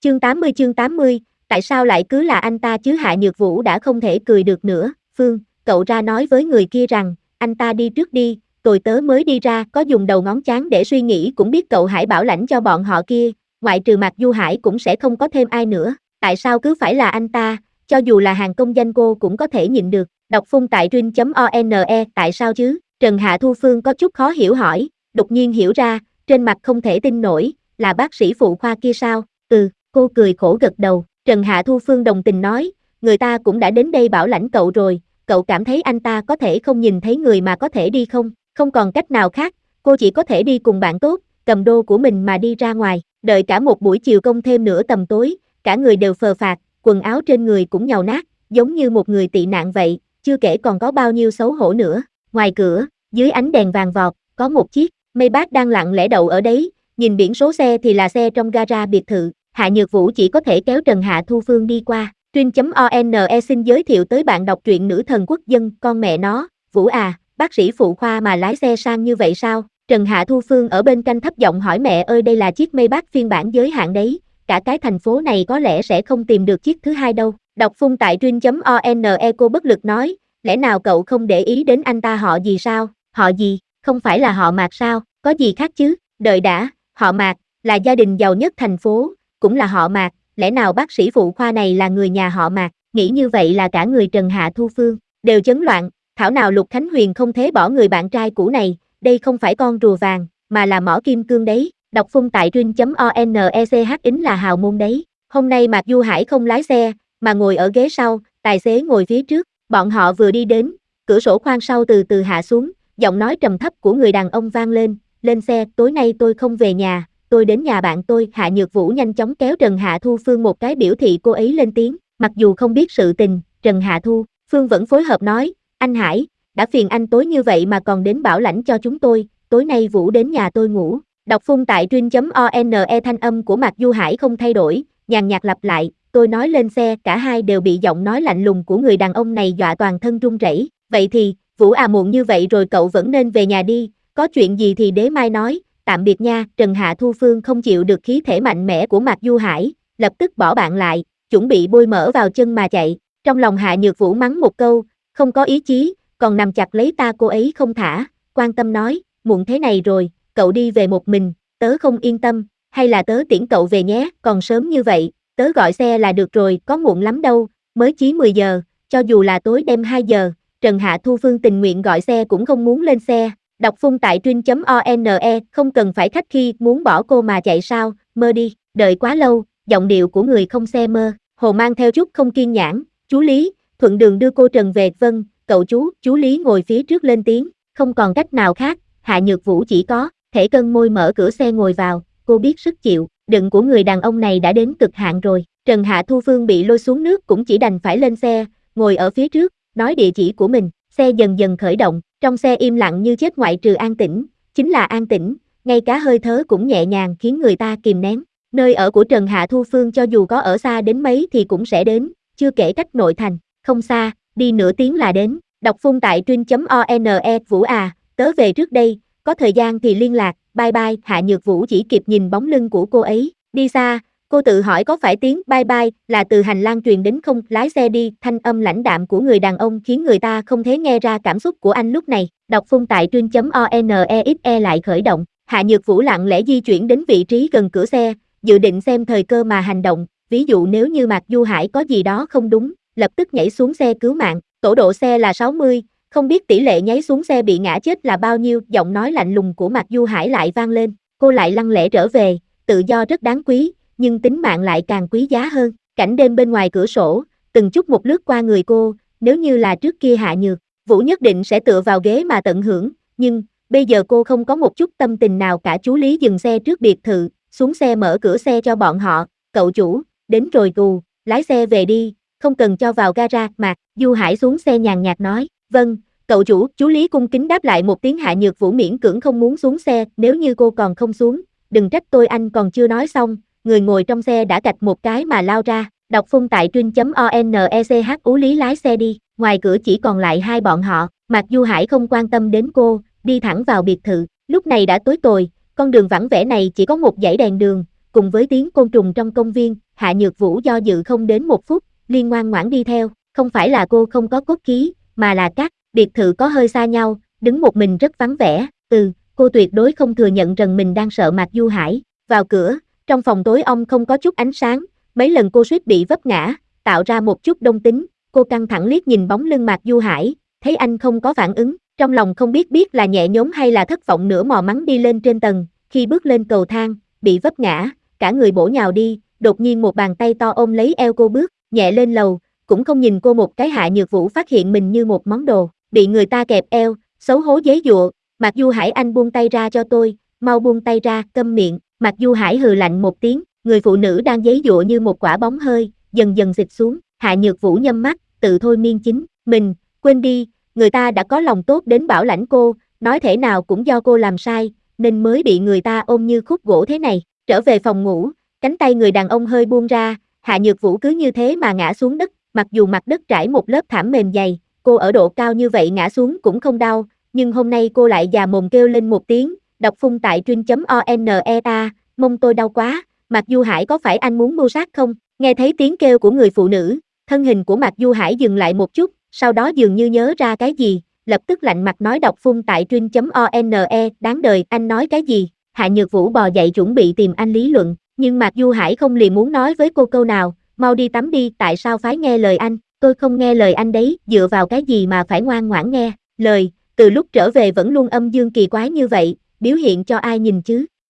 Chương 80, tại sao lại cứ là anh ta chứ? Hạ Nhược Vũ đã không thể cười được nữa. Phương, cậu ra nói với người kia rằng, anh ta đi trước đi, tôi tớ mới đi ra, có dùng đầu ngón trán để suy nghĩ cũng biết cậu hãy bảo lãnh cho bọn họ kia, ngoại trừ Mạc Du Hải cũng sẽ không có thêm ai nữa, tại sao cứ phải là anh ta, cho dù là hàng công danh cô cũng có thể nhịn được. Đọc phun tại rin.one, tại sao chứ? Trần Hạ Thu Phương có chút khó hiểu hỏi, đột nhiên hiểu ra, trên mặt không thể tin nổi, là bác sĩ phụ khoa kia sao? Cô cười khổ gật đầu. Trần Hạ Thu Phương đồng tình nói, người ta cũng đã đến đây bảo lãnh cậu rồi, cậu cảm thấy anh ta có thể không nhìn thấy người mà có thể đi không? Không còn cách nào khác, cô chỉ có thể đi cùng bạn tốt, cầm đô của mình mà đi ra ngoài, đợi cả một buổi chiều công thêm nửa tầm tối, cả người đều phờ phạc, quần áo trên người cũng nhàu nát, giống như một người tị nạn vậy, chưa kể còn có bao nhiêu xấu hổ nữa. Ngoài cửa, dưới ánh đèn vàng vọt, có một chiếc Maybach đang lặng lẽ đậu ở đấy, nhìn biển số xe thì là xe trong gara biệt thự. Hạ Nhược Vũ chỉ có thể kéo Trần Hạ Thu Phương đi qua. Rin.one xin giới thiệu tới bạn đọc truyện nữ thần quốc dân, con mẹ nó, Vũ à, bác sĩ phụ khoa mà lái xe sang như vậy sao? Trần Hạ Thu Phương ở bên cạnh thấp giọng hỏi mẹ ơi, đây là chiếc Maybach phiên bản giới hạn đấy, cả cái thành phố này có lẽ sẽ không tìm được chiếc thứ hai đâu. Đọc phun tại rin.one, cô bất lực nói, lẽ nào cậu không để ý đến anh ta họ gì sao? Họ gì? Không phải là họ Mạc sao? Có gì khác chứ? Đợi đã, họ Mạc là gia đình giàu nhất thành phố, cũng là họ Mạc, lẽ nào bác sĩ phụ khoa này là người nhà họ Mạc? Nghĩ như vậy là cả người Trần Hạ Thu Phương đều chấn loạn, thảo nào Lục Khánh Huyền không thế bỏ người bạn trai cũ này, đây không phải con rùa vàng, mà là mỏ kim cương đấy. Đọc phun tại rin.onech ính là hào môn đấy. Hôm nay Mạc Du Hải không lái xe, mà ngồi ở ghế sau, tài xế ngồi phía trước, bọn họ vừa đi đến, cửa sổ khoang sau từ từ hạ xuống, giọng nói trầm thấp của người đàn ông vang lên xe, tối nay tôi không về nhà, tôi đến nhà bạn tôi. Hạ Nhược Vũ nhanh chóng kéo Trần Hạ Thu Phương một cái biểu thị cô ấy lên tiếng, mặc dù không biết sự tình, Trần Hạ Thu Phương vẫn phối hợp nói, anh Hải, đã phiền anh tối như vậy mà còn đến bảo lãnh cho chúng tôi, tối nay Vũ đến nhà tôi ngủ. Đọc phun tại rin.one, thanh âm của Mạc Du Hải không thay đổi, nhàn nhạt lặp lại, tôi nói lên xe, cả hai đều bị giọng nói lạnh lùng của người đàn ông này dọa toàn thân run rẩy. Vậy thì, Vũ à, muộn như vậy rồi cậu vẫn nên về nhà đi, có chuyện gì thì để mai nói, tạm biệt nha. Trần Hạ Thu Phương không chịu được khí thể mạnh mẽ của Mạc Du Hải, lập tức bỏ bạn lại, chuẩn bị bôi mỡ vào chân mà chạy. Trong lòng Hạ Nhược Vũ mắng một câu, không có ý chí, còn nằm chặt lấy ta cô ấy không thả, quan tâm nói, muộn thế này rồi, cậu đi về một mình, tớ không yên tâm, hay là tớ tiễn cậu về nhé, còn sớm như vậy, tớ gọi xe là được rồi, có muộn lắm đâu, mới chí 10 giờ, cho dù là tối đêm 2 giờ, Trần Hạ Thu Phương tình nguyện gọi xe cũng không muốn lên xe. Đọc phun tại rin.one, không cần phải khách khi muốn bỏ cô mà chạy sao, mơ đi, đợi quá lâu, giọng điệu của người không xe mơ, Hồ mang theo chút không kiên nhẫn, chú Lý, thuận đường đưa cô Trần về. Vâng, cậu chú Lý ngồi phía trước lên tiếng, không còn cách nào khác, Hạ Nhược Vũ chỉ có thể cân môi mở cửa xe ngồi vào, cô biết sức chịu đựng của người đàn ông này đã đến cực hạn rồi. Trần Hạ Thu Phương bị lôi xuống nước cũng chỉ đành phải lên xe, ngồi ở phía trước, nói địa chỉ của mình, xe dần dần khởi động, trong xe im lặng như chết ngoại trừ an tĩnh, chính là an tĩnh, ngay cả hơi thở cũng nhẹ nhàng khiến người ta kìm nén. Nơi ở của Trần Hạ Thu Phương cho dù có ở xa đến mấy thì cũng sẽ đến, chưa kể cách nội thành, không xa, đi nửa tiếng là đến. Đọc phun tại rin.one, Vũ à, tớ về trước đây, có thời gian thì liên lạc, bye bye. Hạ Nhược Vũ chỉ kịp nhìn bóng lưng của cô ấy, đi xa, cô tự hỏi có phải tiếng bye bye là từ hành lang truyền đến không, lái xe đi, thanh âm lãnh đạm của người đàn ông khiến người ta không thể nghe ra cảm xúc của anh lúc này. Đọc phun tại rin.one lại khởi động, Hạ Nhược Vũ lặng lẽ di chuyển đến vị trí gần cửa xe, dự định xem thời cơ mà hành động, ví dụ nếu như Mạc Du Hải có gì đó không đúng, lập tức nhảy xuống xe cứu mạng, tổ độ xe là 60, không biết tỷ lệ nháy xuống xe bị ngã chết là bao nhiêu. Giọng nói lạnh lùng của Mạc Du Hải lại vang lên, cô lại lăng lẽ trở về, tự do rất đáng quý, nhưng tính mạng lại càng quý giá hơn. Cảnh đêm bên ngoài cửa sổ, từng chút một lướt qua người cô, nếu như là trước kia Hạ Nhược Vũ nhất định sẽ tựa vào ghế mà tận hưởng, nhưng bây giờ cô không có một chút tâm tình nào cả. Chú Lý dừng xe trước biệt thự, xuống xe mở cửa xe cho bọn họ, cậu chủ, đến rồi gù, lái xe về đi, không cần cho vào gara. Mạc Du Hải xuống xe nhàn nhạt nói, vâng, cậu chủ. Chú Lý cung kính đáp lại một tiếng. Hạ Nhược Vũ miễn cưỡng không muốn xuống xe, nếu như cô còn không xuống, đừng trách tôi. Anh còn chưa nói xong, người ngồi trong xe đã cạch một cái mà lao ra. Đọc phun tại rin.onech, Ú Lý lái xe đi, ngoài cửa chỉ còn lại hai bọn họ. Mạc Du Hải không quan tâm đến cô, đi thẳng vào biệt thự. Lúc này đã tối tồi, con đường vắng vẻ này chỉ có một dãy đèn đường, cùng với tiếng côn trùng trong công viên. Hạ Nhược Vũ do dự không đến 1 phút, liền ngoan ngoãn đi theo, không phải là cô không có cốt khí, mà là các biệt thự có hơi xa nhau, đứng một mình rất vắng vẻ, cô tuyệt đối không thừa nhận rằng mình đang sợ Mạc Du Hải. Vào cửa, trong phòng tối om không có chút ánh sáng, mấy lần cô suýt bị vấp ngã, tạo ra một chút đông tính, cô căng thẳng liếc nhìn bóng lưng Mạc Du Hải, thấy anh không có phản ứng, trong lòng không biết là nhẹ nhõm hay là thất vọng nữa mò mắn đi lên trên tầng, khi bước lên cầu thang, bị vấp ngã, cả người bổ nhào đi, đột nhiên một bàn tay to ôm lấy eo cô bước, nhẹ lên lầu, cũng không nhìn cô một cái. Hạ Nhược Vũ phát hiện mình như một món đồ, bị người ta kẹp eo, xấu hổ giãy giụa, Mạc Du Hải anh buông tay ra cho tôi, mau buông tay ra, câm miệng, Mạc Du Hải hừ lạnh một tiếng, người phụ nữ đang giãy giụa như một quả bóng hơi, dần dần xịt xuống, Hạ Nhược Vũ nhắm mắt, tự thôi miên chính mình, quên đi, người ta đã có lòng tốt đến bảo lãnh cô, nói thể nào cũng do cô làm sai, nên mới bị người ta ôm như khúc gỗ thế này. Trở về phòng ngủ, cánh tay người đàn ông hơi buông ra, Hạ Nhược Vũ cứ như thế mà ngã xuống đất, mặc dù mặt đất trải một lớp thảm mềm dày, cô ở độ cao như vậy ngã xuống cũng không đau, nhưng hôm nay cô lại già mồm kêu lên một tiếng, đọc phun tại truyện.oneta, mông tôi đau quá, Mạc Du Hải có phải anh muốn mưu sát không? Nghe thấy tiếng kêu của người phụ nữ, thân hình của Mạc Du Hải dừng lại một chút, sau đó dường như nhớ ra cái gì, lập tức lạnh mặt nói đọc phun tại truyện.one, đáng đời, anh nói cái gì? Hạ Nhược Vũ bò dậy chuẩn bị tìm anh lý luận, nhưng Mạc Du Hải không liền muốn nói với cô câu nào, mau đi tắm đi, tại sao phải nghe lời anh, tôi không nghe lời anh đấy, dựa vào cái gì mà phải ngoan ngoãn nghe lời, từ lúc trở về vẫn luôn âm dương kỳ quái như vậy, biểu hiện cho ai nhìn chứ?